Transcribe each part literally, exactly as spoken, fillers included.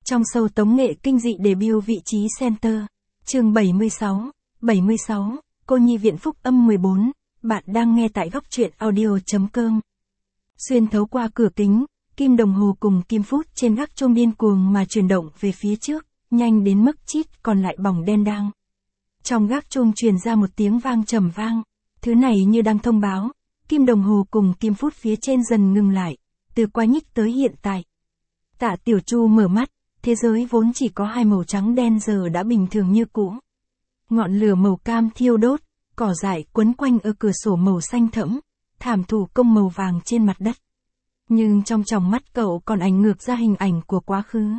Trong show tống nghệ kinh dị debut vị trí center. Chương bảy mươi sáu, bảy mươi sáu, cô nhi viện phúc âm mười bốn, bạn đang nghe tại góc truyện audio.com. Xuyên thấu qua cửa kính, kim đồng hồ cùng kim phút trên gác chuông điên cuồng mà chuyển động về phía trước, nhanh đến mức chít còn lại bỏng đen đang. Trong gác chuông truyền ra một tiếng vang trầm vang, thứ này như đang thông báo, kim đồng hồ cùng kim phút phía trên dần ngừng lại, từ qua nhích tới hiện tại. Tạ Tiểu Chu mở mắt, thế giới vốn chỉ có hai màu trắng đen giờ đã bình thường như cũ. Ngọn lửa màu cam thiêu đốt, cỏ dại quấn quanh ở cửa sổ màu xanh thẫm, thảm thủ công màu vàng trên mặt đất. Nhưng trong tròng mắt cậu còn ảnh ngược ra hình ảnh của quá khứ.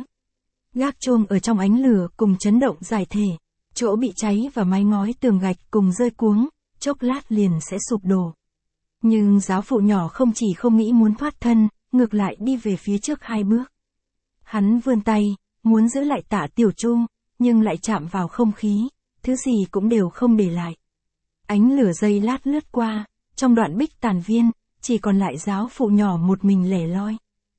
Gác chuông ở trong ánh lửa cùng chấn động giải thể, chỗ bị cháy và mái ngói tường gạch cùng rơi cuống, chốc lát liền sẽ sụp đổ. Nhưng giáo phụ nhỏ không chỉ không nghĩ muốn thoát thân, ngược lại đi về phía trước hai bước. Hắn vươn tay, muốn giữ lại Tạ Tiểu Chu, nhưng lại chạm vào không khí, thứ gì cũng đều không để lại. Ánh lửa giây lát lướt qua, trong đoạn bích tàn viên, chỉ còn lại giáo phụ nhỏ một mình lẻ loi.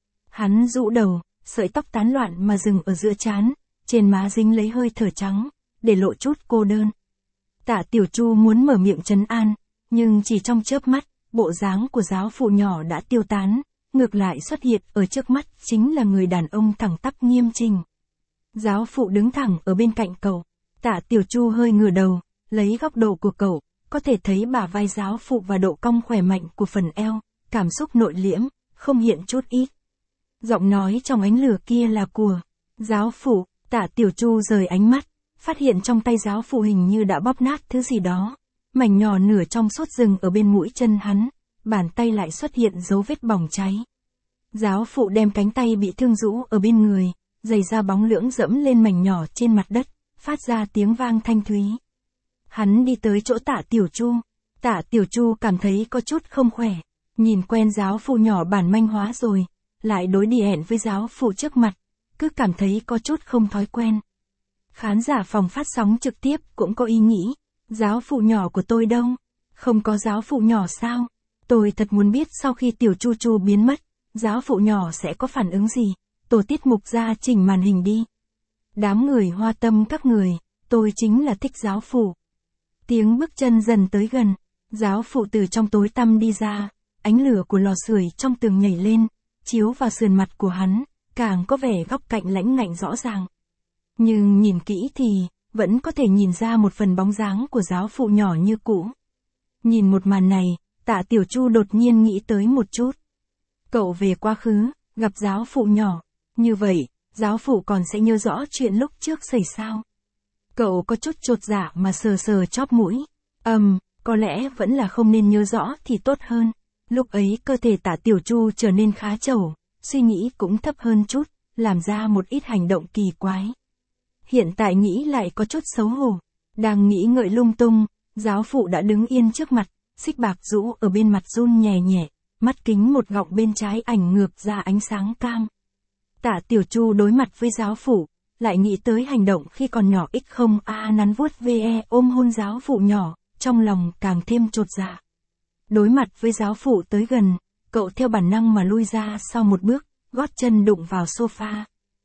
Hắn rũ đầu, sợi tóc tán loạn mà dừng ở giữa trán, trên má dính lấy hơi thở trắng, để lộ chút cô đơn. Tạ Tiểu Chu muốn mở miệng trấn an, nhưng chỉ trong chớp mắt, bộ dáng của giáo phụ nhỏ đã tiêu tán, ngược lại xuất hiện ở trước mắt chính là người đàn ông thẳng tắp nghiêm chỉnh. Giáo phụ đứng thẳng ở bên cạnh cậu, Tạ Tiểu Chu hơi ngửa đầu, lấy góc độ của cậu, có thể thấy bả vai giáo phụ và độ cong khỏe mạnh của phần eo, cảm xúc nội liễm, không hiện chút ít. Giọng nói trong ánh lửa kia là của giáo phụ. Tạ Tiểu Chu rời ánh mắt, phát hiện trong tay giáo phụ hình như đã bóp nát thứ gì đó, mảnh nhỏ nửa trong suốt rừng ở bên mũi chân hắn, bàn tay lại xuất hiện dấu vết bỏng cháy. Giáo phụ đem cánh tay bị thương rũ ở bên người, giày da bóng lưỡng dẫm lên mảnh nhỏ trên mặt đất, phát ra tiếng vang thanh thúy. Hắn đi tới chỗ Tạ Tiểu Chu. Tạ Tiểu Chu cảm thấy có chút không khỏe, nhìn quen giáo phụ nhỏ bản manh hóa rồi, lại đối đi hẹn với giáo phụ trước mặt, cứ cảm thấy có chút không thói quen. Khán giả phòng phát sóng trực tiếp cũng có ý nghĩ, giáo phụ nhỏ của tôi đâu? Không có giáo phụ nhỏ sao? Tôi thật muốn biết sau khi Tiểu Chu Chu biến mất, giáo phụ nhỏ sẽ có phản ứng gì? Tổ tiết mục ra chỉnh màn hình đi. Đám người hoa tâm các người, tôi chính là thích giáo phụ. Tiếng bước chân dần tới gần, giáo phụ từ trong tối tăm đi ra, ánh lửa của lò sưởi trong tường nhảy lên, chiếu vào sườn mặt của hắn, càng có vẻ góc cạnh lãnh ngạnh rõ ràng. Nhưng nhìn kỹ thì, vẫn có thể nhìn ra một phần bóng dáng của giáo phụ nhỏ như cũ. Nhìn một màn này, Tạ Tiểu Chu đột nhiên nghĩ tới một chút. Cậu về quá khứ, gặp giáo phụ nhỏ, như vậy, giáo phụ còn sẽ nhớ rõ chuyện lúc trước xảy sao? Cậu có chút chột dạ mà sờ sờ chóp mũi. Ừm, um, có lẽ vẫn là không nên nhớ rõ thì tốt hơn. Lúc ấy cơ thể Tạ Tiểu Chu trở nên khá trầu, suy nghĩ cũng thấp hơn chút, làm ra một ít hành động kỳ quái. Hiện tại nghĩ lại có chút xấu hổ. Đang nghĩ ngợi lung tung, giáo phụ đã đứng yên trước mặt, xích bạc rũ ở bên mặt run nhẹ nhẹ, mắt kính một gọng bên trái ảnh ngược ra ánh sáng cam. Tạ Tiểu Chu đối mặt với giáo phụ, lại nghĩ tới hành động khi còn nhỏ x không a nắn vuốt ve ôm hôn giáo phụ nhỏ, trong lòng càng thêm chột dạ. Đối mặt với giáo phụ tới gần, cậu theo bản năng mà lui ra sau một bước, gót chân đụng vào sofa.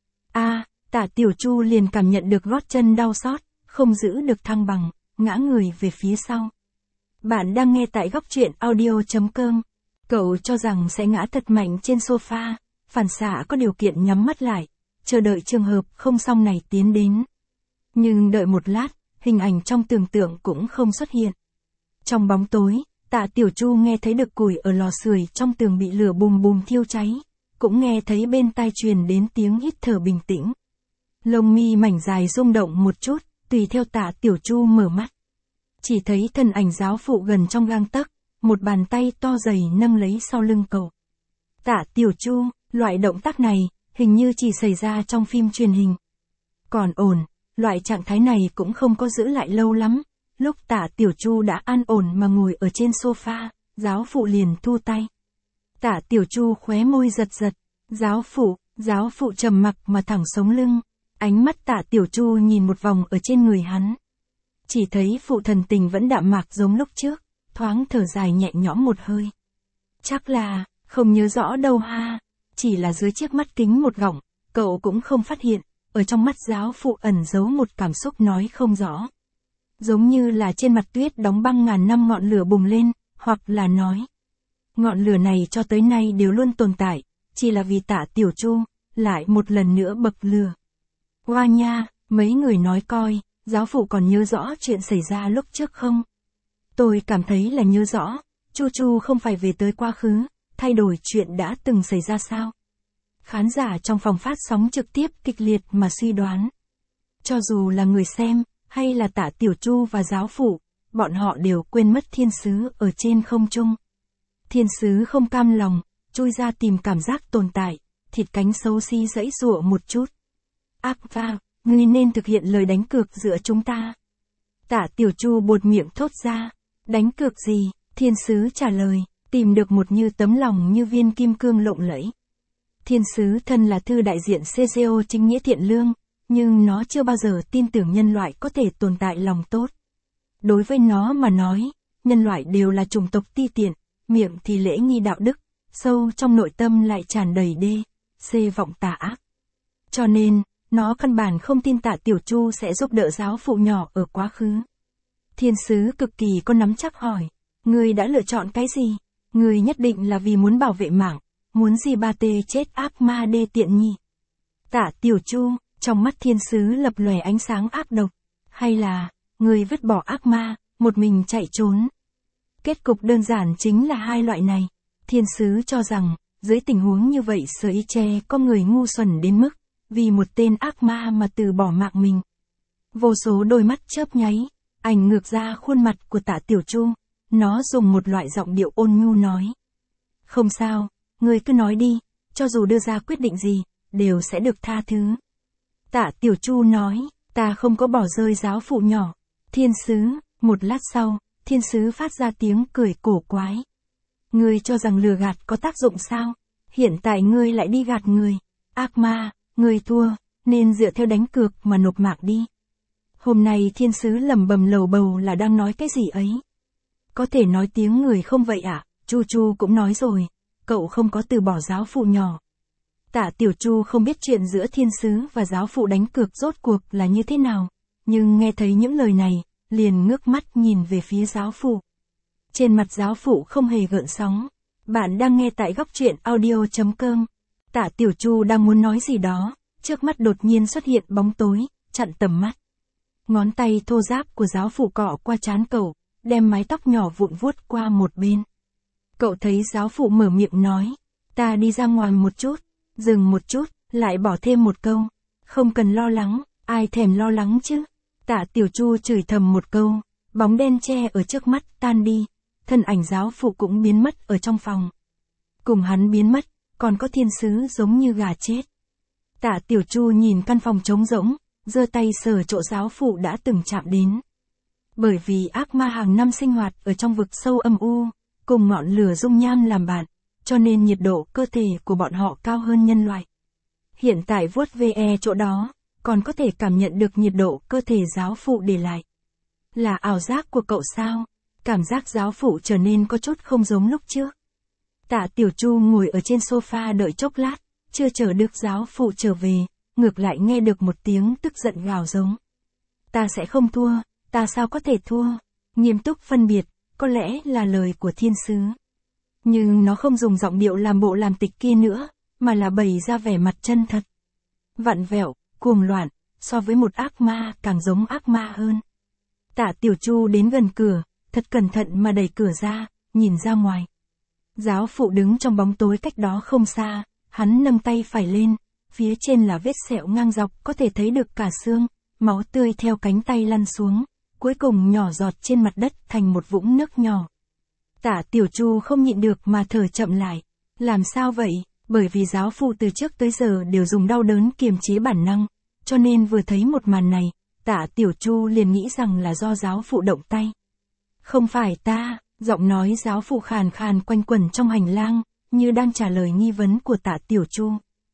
A, Tạ Tiểu Chu liền cảm nhận được gót chân đau xót, không giữ được thăng bằng, ngã người về phía sau. Bạn đang nghe tại góc truyện audio.com. Cậu cho rằng sẽ ngã thật mạnh trên sofa, phản xạ có điều kiện nhắm mắt lại, chờ đợi trường hợp không xong này tiến đến. Nhưng đợi một lát, hình ảnh trong tưởng tượng cũng không xuất hiện. Trong bóng tối, Tạ Tiểu Chu nghe thấy được củi ở lò sưởi trong tường bị lửa bùm bùm thiêu cháy, cũng nghe thấy bên tai truyền đến tiếng hít thở bình tĩnh. Lông mi mảnh dài rung động một chút, tùy theo Tạ Tiểu Chu mở mắt. Chỉ thấy thân ảnh giáo phụ gần trong gang tấc, một bàn tay to dày nâng lấy sau lưng cậu. Tạ Tiểu Chu, loại động tác này, hình như chỉ xảy ra trong phim truyền hình. Còn ổn, loại trạng thái này cũng không có giữ lại lâu lắm. Lúc Tạ Tiểu Chu đã an ổn mà ngồi ở trên sofa, giáo phụ liền thu tay. Tạ Tiểu Chu khóe môi giật giật. Giáo phụ, giáo phụ trầm mặc mà thẳng sống lưng. Ánh mắt Tạ Tiểu Chu nhìn một vòng ở trên người hắn. Chỉ thấy phụ thần tình vẫn đạm mạc giống lúc trước, thoáng thở dài nhẹ nhõm một hơi. Chắc là, không nhớ rõ đâu ha, chỉ là dưới chiếc mắt kính một gọng, cậu cũng không phát hiện, ở trong mắt giáo phụ ẩn giấu một cảm xúc nói không rõ. Giống như là trên mặt tuyết đóng băng ngàn năm ngọn lửa bùng lên, hoặc là nói. Ngọn lửa này cho tới nay đều luôn tồn tại, chỉ là vì Tạ Tiểu Chu, lại một lần nữa bậc lửa. Oa nha, mấy người nói coi, giáo phụ còn nhớ rõ chuyện xảy ra lúc trước không? Tôi cảm thấy là nhớ rõ, Chu Chu không phải về tới quá khứ, thay đổi chuyện đã từng xảy ra sao? Khán giả trong phòng phát sóng trực tiếp kịch liệt mà suy đoán. Cho dù là người xem, hay là Tạ Tiểu Chu và giáo phụ, bọn họ đều quên mất thiên sứ ở trên không trung. Thiên sứ không cam lòng, chui ra tìm cảm giác tồn tại, thịt cánh xấu xí giãy giụa một chút. Ác va, ngươi nên thực hiện lời đánh cược giữa chúng ta. Tạ Tiểu Chu buột miệng thốt ra, đánh cược gì? Thiên sứ trả lời, tìm được một như tấm lòng như viên kim cương lộng lẫy. Thiên sứ thân là thư đại diện xê xê o chính nghĩa thiện lương, nhưng nó chưa bao giờ tin tưởng nhân loại có thể tồn tại lòng tốt. Đối với nó mà nói, nhân loại đều là chủng tộc ti tiện, miệng thì lễ nghi đạo đức, sâu trong nội tâm lại tràn đầy đê, xê vọng tà ác. Cho nên, nó căn bản không tin Tạ Tiểu Chu sẽ giúp đỡ giáo phụ nhỏ ở quá khứ. Thiên sứ cực kỳ có nắm chắc hỏi, ngươi đã lựa chọn cái gì? Ngươi nhất định là vì muốn bảo vệ mạng, muốn gì ba tê chết ác ma đê tiện nhỉ? Tạ Tiểu Chu, trong mắt thiên sứ lập lòe ánh sáng ác độc, hay là, ngươi vứt bỏ ác ma, một mình chạy trốn? Kết cục đơn giản chính là hai loại này. Thiên sứ cho rằng, dưới tình huống như vậy Sở Y Che có người ngu xuẩn đến mức, vì một tên ác ma mà từ bỏ mạng mình. Vô số đôi mắt chớp nháy, ảnh ngược ra khuôn mặt của Tạ Tiểu Chu, nó dùng một loại giọng điệu ôn nhu nói. Không sao, ngươi cứ nói đi, cho dù đưa ra quyết định gì, đều sẽ được tha thứ. Tạ Tiểu Chu nói, ta không có bỏ rơi giáo phụ nhỏ. Thiên sứ, một lát sau, thiên sứ phát ra tiếng cười cổ quái. Ngươi cho rằng lừa gạt có tác dụng sao? Hiện tại ngươi lại đi gạt người. Ác ma, ngươi thua, nên dựa theo đánh cược mà nộp mạng đi. Hôm nay thiên sứ lẩm bẩm lầu bầu là đang nói cái gì ấy? Có thể nói tiếng người không vậy ạ? À? Chu Chu cũng nói rồi, cậu không có từ bỏ giáo phụ nhỏ. Tạ Tiểu Chu không biết chuyện giữa thiên sứ và giáo phụ đánh cược rốt cuộc là như thế nào, nhưng nghe thấy những lời này, liền ngước mắt nhìn về phía giáo phụ. Trên mặt giáo phụ không hề gợn sóng. Bạn đang nghe tại góc truyện audio chấm com. Tạ Tiểu Chu đang muốn nói gì đó, trước mắt đột nhiên xuất hiện bóng tối, chặn tầm mắt. Ngón tay thô ráp của giáo phụ cọ qua trán cậu, đem mái tóc nhỏ vụn vuốt qua một bên. Cậu thấy giáo phụ mở miệng nói, ta đi ra ngoài một chút, dừng một chút, lại bỏ thêm một câu. Không cần lo lắng, ai thèm lo lắng chứ. Tạ Tiểu Chu chửi thầm một câu, bóng đen che ở trước mắt tan đi, thân ảnh giáo phụ cũng biến mất ở trong phòng. Cùng hắn biến mất, còn có thiên sứ giống như gà chết. Tạ Tiểu Chu nhìn căn phòng trống rỗng, giơ tay sờ chỗ giáo phụ đã từng chạm đến. Bởi vì ác ma hàng năm sinh hoạt ở trong vực sâu âm u, cùng ngọn lửa dung nham làm bạn, cho nên nhiệt độ cơ thể của bọn họ cao hơn nhân loại. Hiện tại vuốt ve chỗ đó, còn có thể cảm nhận được nhiệt độ cơ thể giáo phụ để lại. Là ảo giác của cậu sao? Cảm giác giáo phụ trở nên có chút không giống lúc trước. Tạ Tiểu Chu ngồi ở trên sofa đợi chốc lát, chưa chờ được giáo phụ trở về, ngược lại nghe được một tiếng tức giận gào giống. Ta sẽ không thua, ta sao có thể thua? Nghiêm túc phân biệt, có lẽ là lời của thiên sứ. Nhưng nó không dùng giọng điệu làm bộ làm tịch kia nữa, mà là bày ra vẻ mặt chân thật. Vặn vẹo, cuồng loạn, so với một ác ma càng giống ác ma hơn. Tạ Tiểu Chu đến gần cửa, thật cẩn thận mà đẩy cửa ra, nhìn ra ngoài. Giáo phụ đứng trong bóng tối cách đó không xa, hắn nâng tay phải lên, phía trên là vết sẹo ngang dọc có thể thấy được cả xương, máu tươi theo cánh tay lăn xuống, cuối cùng nhỏ giọt trên mặt đất thành một vũng nước nhỏ. Tạ Tiểu Chu không nhịn được mà thở chậm lại. Làm sao vậy? Bởi vì giáo phụ từ trước tới giờ đều dùng đau đớn kiềm chế bản năng, cho nên vừa thấy một màn này, Tạ Tiểu Chu liền nghĩ rằng là do giáo phụ động tay. Không phải ta, giọng nói giáo phụ khàn khàn quanh quẩn trong hành lang, như đang trả lời nghi vấn của Tạ Tiểu Chu.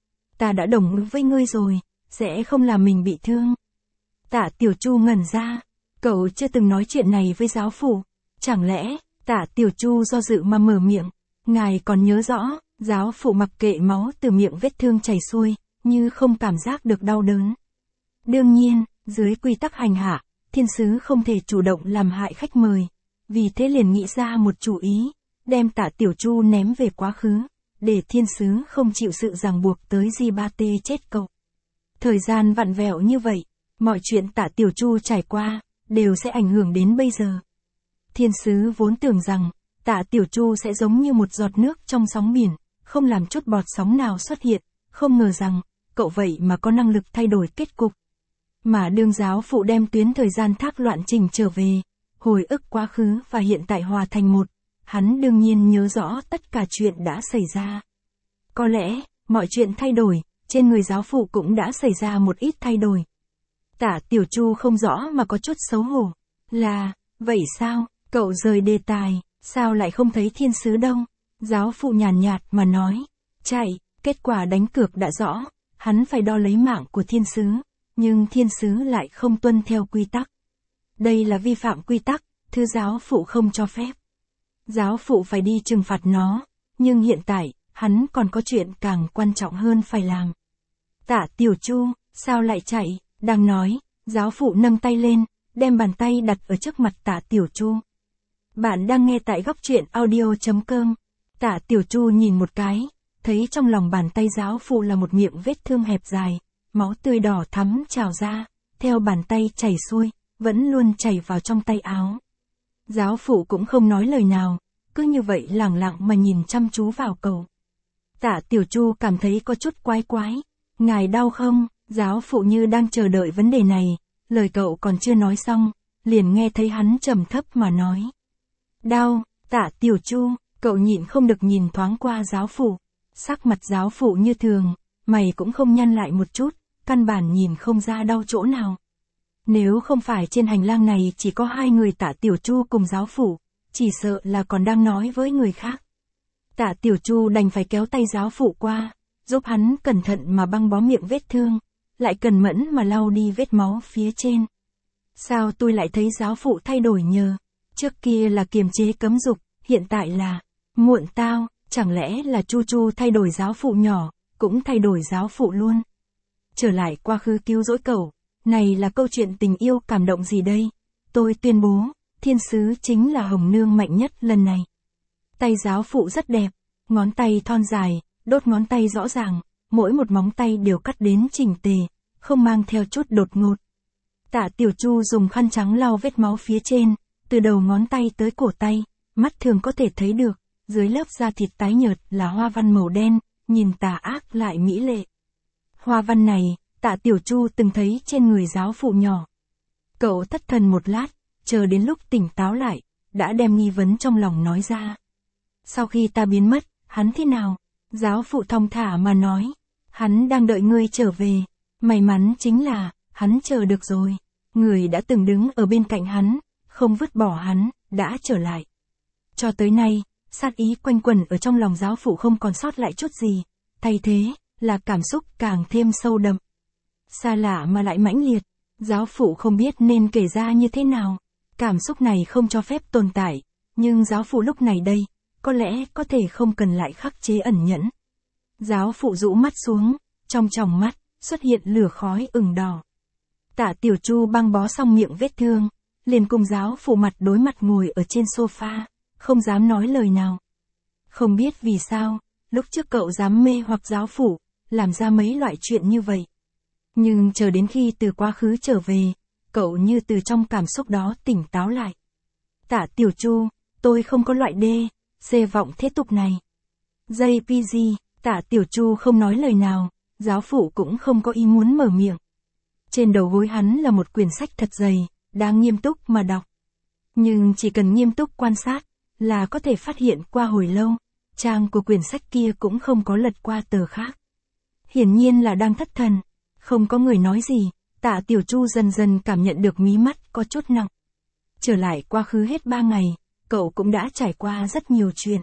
Ta đã đồng ý với ngươi rồi, sẽ không làm mình bị thương. Tạ Tiểu Chu ngẩn ra, cậu chưa từng nói chuyện này với giáo phụ, chẳng lẽ, Tạ Tiểu Chu do dự mà mở miệng, ngài còn nhớ rõ, giáo phụ mặc kệ máu từ miệng vết thương chảy xuôi, như không cảm giác được đau đớn. Đương nhiên, dưới quy tắc hành hạ, thiên sứ không thể chủ động làm hại khách mời. Vì thế liền nghĩ ra một chủ ý, đem Tạ Tiểu Chu ném về quá khứ, để thiên sứ không chịu sự ràng buộc tới Di Ba Tê chết cậu. Thời gian vặn vẹo như vậy, mọi chuyện Tạ Tiểu Chu trải qua, đều sẽ ảnh hưởng đến bây giờ. Thiên sứ vốn tưởng rằng, Tạ Tiểu Chu sẽ giống như một giọt nước trong sóng biển, không làm chút bọt sóng nào xuất hiện, không ngờ rằng, cậu vậy mà có năng lực thay đổi kết cục. Mà đương giáo phụ đem tuyến thời gian thác loạn trình trở về, hồi ức quá khứ và hiện tại hòa thành một, hắn đương nhiên nhớ rõ tất cả chuyện đã xảy ra. Có lẽ, mọi chuyện thay đổi, trên người giáo phụ cũng đã xảy ra một ít thay đổi. Tạ Tiểu Chu không rõ mà có chút xấu hổ. Là, vậy sao, cậu rời đề tài, sao lại không thấy thiên sứ đâu? Giáo phụ nhàn nhạt mà nói, chạy, kết quả đánh cược đã rõ, hắn phải đo lấy mạng của thiên sứ, nhưng thiên sứ lại không tuân theo quy tắc. Đây là vi phạm quy tắc, thứ giáo phụ không cho phép. Giáo phụ phải đi trừng phạt nó, nhưng hiện tại, hắn còn có chuyện càng quan trọng hơn phải làm. Tạ Tiểu Chu, sao lại chạy? Đang nói, giáo phụ nâng tay lên, đem bàn tay đặt ở trước mặt Tạ Tiểu Chu. Bạn đang nghe tại góc truyện audio chấm com. Tạ Tiểu Chu nhìn một cái, thấy trong lòng bàn tay giáo phụ là một miệng vết thương hẹp dài, máu tươi đỏ thắm trào ra, theo bàn tay chảy xuôi, vẫn luôn chảy vào trong tay áo. Giáo phụ cũng không nói lời nào, cứ như vậy lẳng lặng mà nhìn chăm chú vào cậu. Tạ Tiểu Chu cảm thấy có chút quái quái. Ngài đau không? Giáo phụ như đang chờ đợi vấn đề này, lời cậu còn chưa nói xong, liền nghe thấy hắn trầm thấp mà nói. Đau, Tạ Tiểu Chu, cậu nhịn không được nhìn thoáng qua giáo phụ. Sắc mặt giáo phụ như thường, mày cũng không nhăn lại một chút, căn bản nhìn không ra đau chỗ nào. Nếu không phải trên hành lang này chỉ có hai người Tạ Tiểu Chu cùng giáo phụ, chỉ sợ là còn đang nói với người khác. Tạ Tiểu Chu đành phải kéo tay giáo phụ qua, giúp hắn cẩn thận mà băng bó miệng vết thương, lại cần mẫn mà lau đi vết máu phía trên. Sao tôi lại thấy giáo phụ thay đổi nhờ? Trước kia là kiềm chế cấm dục, hiện tại là muộn tao, chẳng lẽ là Chu Chu thay đổi giáo phụ nhỏ, cũng thay đổi giáo phụ luôn. Trở lại quá khứ cứu rỗi cậu, này là câu chuyện tình yêu cảm động gì đây? Tôi tuyên bố, thiên sứ chính là Hồng Nương mạnh nhất lần này. Tay giáo phụ rất đẹp, ngón tay thon dài, đốt ngón tay rõ ràng, mỗi một móng tay đều cắt đến chỉnh tề, không mang theo chút đột ngột. Tạ Tiểu Chu dùng khăn trắng lau vết máu phía trên, từ đầu ngón tay tới cổ tay, mắt thường có thể thấy được, dưới lớp da thịt tái nhợt là hoa văn màu đen, nhìn tà ác lại mỹ lệ. Hoa văn này, Tạ Tiểu Chu từng thấy trên người giáo phụ nhỏ. Cậu thất thần một lát, chờ đến lúc tỉnh táo lại, đã đem nghi vấn trong lòng nói ra. Sau khi ta biến mất, hắn thế nào? Giáo phụ thong thả mà nói, hắn đang đợi ngươi trở về. May mắn chính là, hắn chờ được rồi. Người đã từng đứng ở bên cạnh hắn, không vứt bỏ hắn, đã trở lại. Cho tới nay, sát ý quanh quẩn ở trong lòng giáo phụ không còn sót lại chút gì, thay thế, là cảm xúc càng thêm sâu đậm. Xa lạ mà lại mãnh liệt, giáo phụ không biết nên kể ra như thế nào. Cảm xúc này không cho phép tồn tại, nhưng giáo phụ lúc này đây, có lẽ có thể không cần lại khắc chế ẩn nhẫn. Giáo phụ rũ mắt xuống, trong tròng mắt, xuất hiện lửa khói ửng đỏ. Tạ Tiểu Chu băng bó xong miệng vết thương, liền cùng giáo phụ mặt đối mặt ngồi ở trên sofa, không dám nói lời nào. Không biết vì sao, lúc trước cậu dám mê hoặc giáo phụ, làm ra mấy loại chuyện như vậy. Nhưng chờ đến khi từ quá khứ trở về, cậu như từ trong cảm xúc đó tỉnh táo lại. Tạ Tiểu Chu, tôi không có loại đê, xê vọng thế tục này. gi pê giê, Tạ Tiểu Chu không nói lời nào, giáo phụ cũng không có ý muốn mở miệng. Trên đầu gối hắn là một quyển sách thật dày, đang nghiêm túc mà đọc. Nhưng chỉ cần nghiêm túc quan sát, là có thể phát hiện qua hồi lâu, trang của quyển sách kia cũng không có lật qua tờ khác. Hiển nhiên là đang thất thần, không có người nói gì, Tạ Tiểu Chu dần dần cảm nhận được mí mắt có chút nặng. Trở lại quá khứ hết ba ngày, cậu cũng đã trải qua rất nhiều chuyện.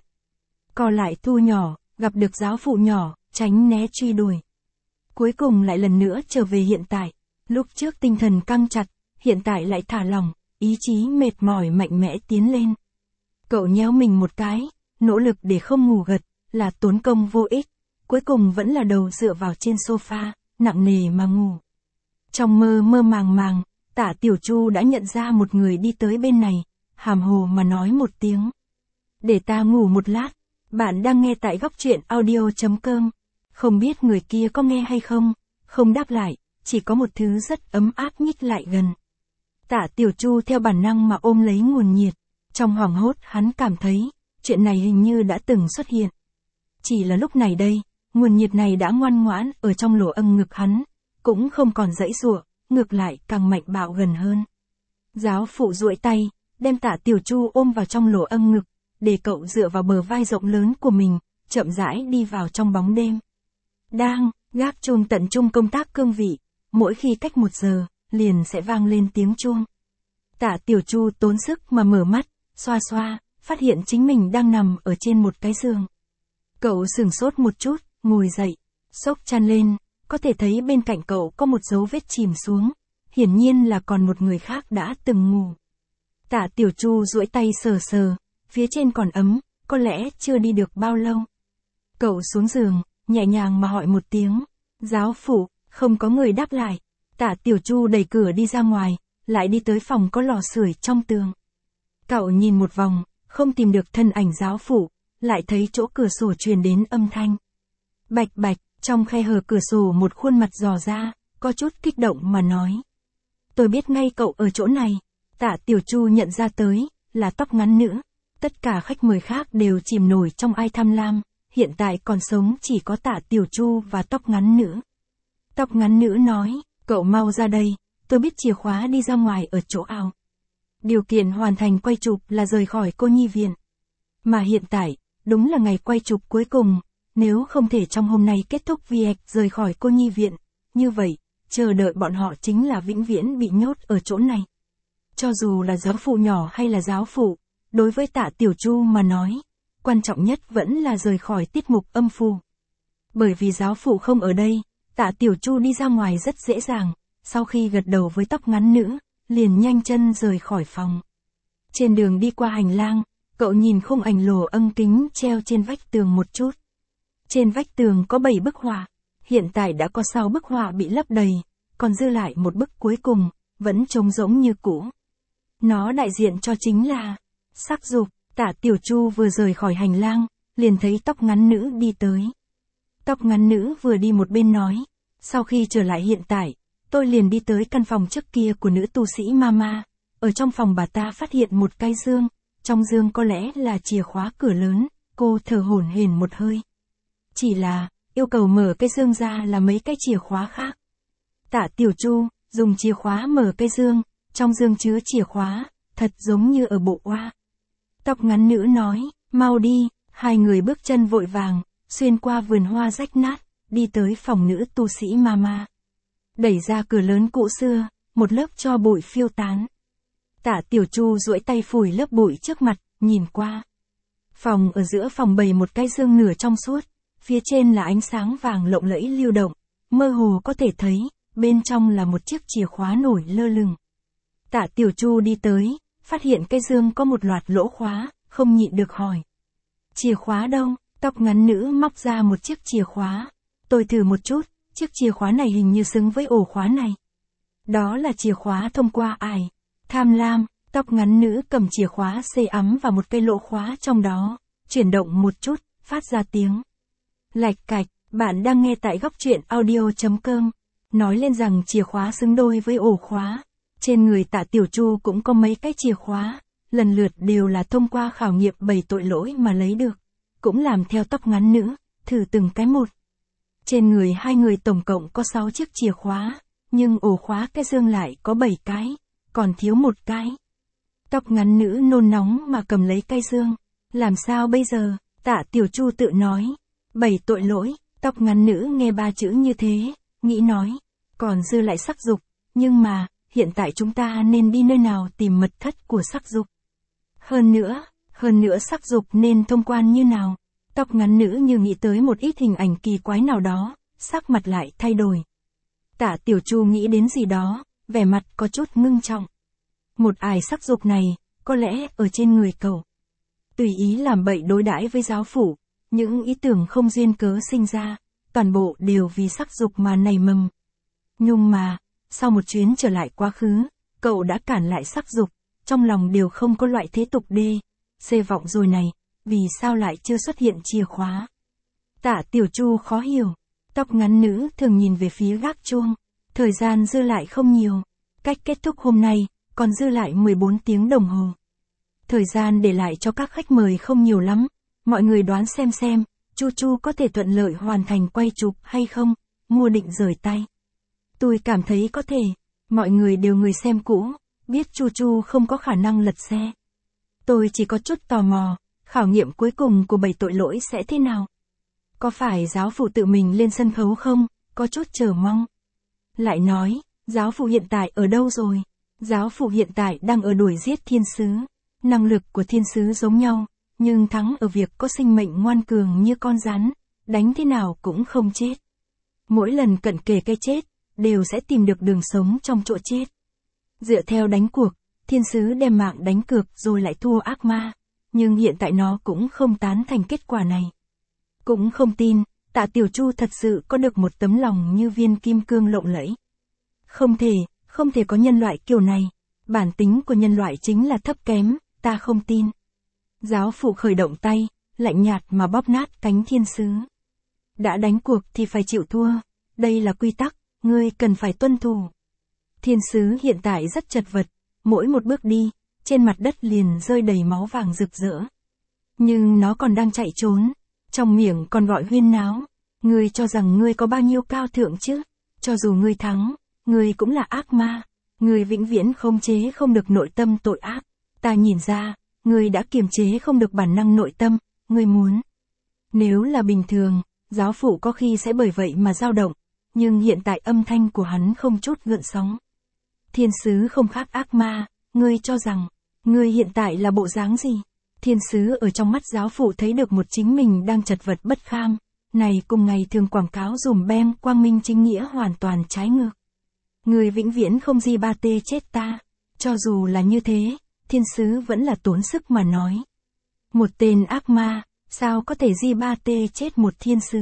Co lại thu nhỏ, gặp được giáo phụ nhỏ, tránh né truy đuổi. Cuối cùng lại lần nữa trở về hiện tại, lúc trước tinh thần căng chặt, hiện tại lại thả lỏng, ý chí mệt mỏi mạnh mẽ tiến lên. Cậu nhéo mình một cái, nỗ lực để không ngủ gật, là tốn công vô ích, cuối cùng vẫn là đầu dựa vào trên sofa, nặng nề mà ngủ. Trong mơ mơ màng màng, Tạ Tiểu Chu đã nhận ra một người đi tới bên này, hàm hồ mà nói một tiếng. Để ta ngủ một lát, bạn đang nghe tại góc truyện audio.com. Không biết người kia có nghe hay không, không đáp lại, chỉ có một thứ rất ấm áp nhích lại gần. Tạ Tiểu Chu theo bản năng mà ôm lấy nguồn nhiệt, trong hoảng hốt hắn cảm thấy, chuyện này hình như đã từng xuất hiện. Chỉ là lúc này đây, nguồn nhiệt này đã ngoan ngoãn ở trong lỗ âng ngực hắn, cũng không còn giãy giụa, ngược lại càng mạnh bạo gần hơn. Giáo phụ duỗi tay, đem Tạ Tiểu Chu ôm vào trong lỗ âng ngực, để cậu dựa vào bờ vai rộng lớn của mình, chậm rãi đi vào trong bóng đêm. Đang, gác chuông tận trung công tác cương vị, mỗi khi cách một giờ, liền sẽ vang lên tiếng chuông. Tạ Tiểu Chu tốn sức mà mở mắt, xoa xoa, phát hiện chính mình đang nằm ở trên một cái giường. Cậu sửng sốt một chút, ngồi dậy, xốc chăn lên, có thể thấy bên cạnh cậu có một dấu vết chìm xuống, hiển nhiên là còn một người khác đã từng ngủ. Tạ Tiểu Chu duỗi tay sờ sờ, phía trên còn ấm, có lẽ chưa đi được bao lâu. Cậu xuống giường, nhẹ nhàng mà hỏi một tiếng, giáo phụ, không có người đáp lại. Tạ Tiểu Chu đẩy cửa đi ra ngoài, lại đi tới phòng có lò sưởi trong tường. Cậu nhìn một vòng, không tìm được thân ảnh giáo phụ, lại thấy chỗ cửa sổ truyền đến âm thanh. Bạch bạch, trong khe hở cửa sổ một khuôn mặt dò ra, có chút kích động mà nói. Tôi biết ngay cậu ở chỗ này. Tạ Tiểu Chu nhận ra tới, là tóc ngắn nữ. Tất cả khách mời khác đều chìm nổi trong ai tham lam, hiện tại còn sống chỉ có Tạ Tiểu Chu và tóc ngắn nữ. Tóc ngắn nữ nói, cậu mau ra đây, tôi biết chìa khóa đi ra ngoài ở chỗ ao. Điều kiện hoàn thành quay chụp là rời khỏi cô nhi viện. Mà hiện tại, đúng là ngày quay chụp cuối cùng, nếu không thể trong hôm nay kết thúc việc rời khỏi cô nhi viện, như vậy, chờ đợi bọn họ chính là vĩnh viễn bị nhốt ở chỗ này. Cho dù là giáo phụ nhỏ hay là giáo phụ, đối với Tạ Tiểu Chu mà nói, quan trọng nhất vẫn là rời khỏi tiết mục âm phù. Bởi vì giáo phụ không ở đây, Tạ Tiểu Chu đi ra ngoài rất dễ dàng, sau khi gật đầu với tóc ngắn nữ, liền nhanh chân rời khỏi phòng. Trên đường đi qua hành lang, cậu nhìn khung ảnh lồ âm kính treo trên vách tường một chút. Trên vách tường có bảy bức họa, hiện tại đã có sáu bức họa bị lấp đầy, còn dư lại một bức cuối cùng, vẫn trống rỗng như cũ. Nó đại diện cho chính là sắc dục. Tạ Tiểu Chu vừa rời khỏi hành lang, liền thấy tóc ngắn nữ đi tới. Tóc ngắn nữ vừa đi một bên nói, sau khi trở lại hiện tại, tôi liền đi tới căn phòng trước kia của nữ tu sĩ Mama. Ở trong phòng bà ta phát hiện một cái dương, trong dương có lẽ là chìa khóa cửa lớn, cô thở hổn hển một hơi. Chỉ là, yêu cầu mở cái dương ra là mấy cái chìa khóa khác. Tạ Tiểu Chu, dùng chìa khóa mở cái dương, trong dương chứa chìa khóa, thật giống như ở bộ oa. Tóc ngắn nữ nói, mau đi, hai người bước chân vội vàng, xuyên qua vườn hoa rách nát, đi tới phòng nữ tu sĩ Mama. Đẩy ra cửa lớn cũ xưa, một lớp tro bụi phiêu tán. Tạ Tiểu Chu duỗi tay phủi lớp bụi trước mặt, nhìn qua. Phòng ở giữa phòng bày một cái dương nửa trong suốt, phía trên là ánh sáng vàng lộng lẫy lưu động, mơ hồ có thể thấy, bên trong là một chiếc chìa khóa nổi lơ lửng. Tạ Tiểu Chu đi tới, phát hiện cái dương có một loạt lỗ khóa, không nhịn được hỏi. Chìa khóa đâu? Tóc ngắn nữ móc ra một chiếc chìa khóa. Tôi thử một chút, chiếc chìa khóa này hình như xứng với ổ khóa này. Đó là chìa khóa thông qua ai? Tham lam. Tóc ngắn nữ cầm chìa khóa xây ấm vào một cây lỗ khóa trong đó, chuyển động một chút, phát ra tiếng lạch cạch. Bạn đang nghe tại góc truyện audio.com. Nói lên rằng chìa khóa xứng đôi với ổ khóa. Trên người Tạ Tiểu Chu cũng có mấy cái chìa khóa, lần lượt đều là thông qua khảo nghiệm bảy tội lỗi mà lấy được. Cũng làm theo tóc ngắn nữ, thử từng cái một. Trên người hai người tổng cộng có sáu chiếc chìa khóa, nhưng ổ khóa cái dương lại có bảy cái, còn thiếu một cái. Tóc ngắn nữ nôn nóng mà cầm lấy cái dương. Làm sao bây giờ? Tạ Tiểu Chu tự nói. Bảy tội lỗi. Tóc ngắn nữ nghe ba chữ như thế, nghĩ nói. Còn dư lại sắc dục, nhưng mà, hiện tại chúng ta nên đi nơi nào tìm mật thất của sắc dục? Hơn nữa, hơn nữa sắc dục nên thông quan như nào? Tóc ngắn nữ như nghĩ tới một ít hình ảnh kỳ quái nào đó, sắc mặt lại thay đổi. Tạ Tiểu Chu nghĩ đến gì đó, vẻ mặt có chút ngưng trọng. Một ải sắc dục này, có lẽ ở trên người cậu. Tùy ý làm bậy đối đãi với giáo phủ, những ý tưởng không duyên cớ sinh ra, toàn bộ đều vì sắc dục mà nảy mầm. Nhưng mà, sau một chuyến trở lại quá khứ, cậu đã cản lại sắc dục, trong lòng đều không có loại thế tục đê, xê vọng rồi này, vì sao lại chưa xuất hiện chìa khóa. Tạ Tiểu Chu khó hiểu, tóc ngắn nữ thường nhìn về phía gác chuông, thời gian dư lại không nhiều, cách kết thúc hôm nay, còn dư lại mười bốn tiếng đồng hồ. Thời gian để lại cho các khách mời không nhiều lắm, mọi người đoán xem xem, Chu Chu có thể thuận lợi hoàn thành quay chụp hay không, mua định rời tay. Tôi cảm thấy có thể, mọi người đều người xem cũ, biết Chu Chu không có khả năng lật xe. Tôi chỉ có chút tò mò, khảo nghiệm cuối cùng của bảy tội lỗi sẽ thế nào? Có phải giáo phụ tự mình lên sân khấu không? Có chút chờ mong. Lại nói, giáo phụ hiện tại ở đâu rồi? Giáo phụ hiện tại đang ở đuổi giết thiên sứ. Năng lực của thiên sứ giống nhau, nhưng thắng ở việc có sinh mệnh ngoan cường như con rắn, đánh thế nào cũng không chết. Mỗi lần cận kề cái chết, đều sẽ tìm được đường sống trong chỗ chết. Dựa theo đánh cuộc, thiên sứ đem mạng đánh cược rồi lại thua ác ma, nhưng hiện tại nó cũng không tán thành kết quả này. Cũng không tin, Tạ Tiểu Chu thật sự có được một tấm lòng như viên kim cương lộng lẫy. Không thể, không thể có nhân loại kiểu này, bản tính của nhân loại chính là thấp kém, ta không tin. Giáo phụ khởi động tay, lạnh nhạt mà bóp nát cánh thiên sứ. Đã đánh cuộc thì phải chịu thua, đây là quy tắc, ngươi cần phải tuân thủ. Thiên sứ hiện tại rất chật vật, mỗi một bước đi, trên mặt đất liền rơi đầy máu vàng rực rỡ. Nhưng nó còn đang chạy trốn, trong miệng còn gọi huyên náo. Ngươi cho rằng ngươi có bao nhiêu cao thượng chứ? Cho dù ngươi thắng, ngươi cũng là ác ma. Ngươi vĩnh viễn không chế không được nội tâm tội ác. Ta nhìn ra, ngươi đã kiềm chế không được bản năng nội tâm, ngươi muốn. Nếu là bình thường, giáo phụ có khi sẽ bởi vậy mà dao động, nhưng hiện tại âm thanh của hắn không chút gợn sóng. Thiên sứ không khác ác ma, ngươi cho rằng, ngươi hiện tại là bộ dáng gì? Thiên sứ ở trong mắt giáo phụ thấy được một chính mình đang chật vật bất kham, này cùng ngày thường quảng cáo dùm beng quang minh chính nghĩa hoàn toàn trái ngược. Ngươi vĩnh viễn không di ba tê chết ta, cho dù là như thế, thiên sứ vẫn là tốn sức mà nói. Một tên ác ma, sao có thể di ba tê chết một thiên sứ?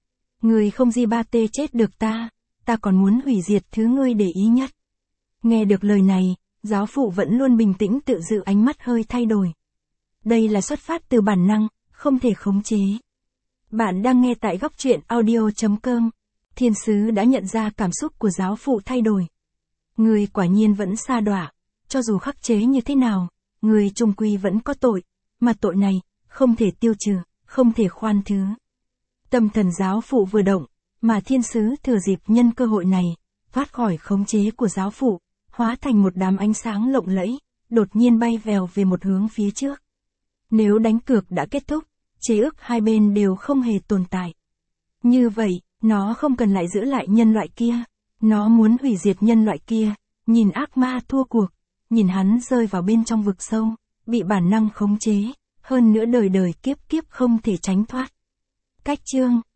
Ngươi không di ba tê chết được ta, ta còn muốn hủy diệt thứ ngươi để ý nhất. Nghe được lời này, giáo phụ vẫn luôn bình tĩnh tự dự, ánh mắt hơi thay đổi. Đây là xuất phát từ bản năng, không thể khống chế. Bạn đang nghe tại góc truyện audio chấm com. Thiên sứ đã nhận ra cảm xúc của giáo phụ thay đổi. Người quả nhiên vẫn sa đọa, cho dù khắc chế như thế nào, người chung quy vẫn có tội, mà tội này, không thể tiêu trừ, không thể khoan thứ. Tâm thần giáo phụ vừa động, mà thiên sứ thừa dịp nhân cơ hội này, thoát khỏi khống chế của giáo phụ, hóa thành một đám ánh sáng lộng lẫy, đột nhiên bay vèo về một hướng phía trước. Nếu đánh cược đã kết thúc, chế ước hai bên đều không hề tồn tại. Như vậy, nó không cần lại giữ lại nhân loại kia. Nó muốn hủy diệt nhân loại kia, nhìn ác ma thua cuộc, nhìn hắn rơi vào bên trong vực sâu, bị bản năng khống chế, hơn nữa đời đời kiếp kiếp không thể tránh thoát. Cách chương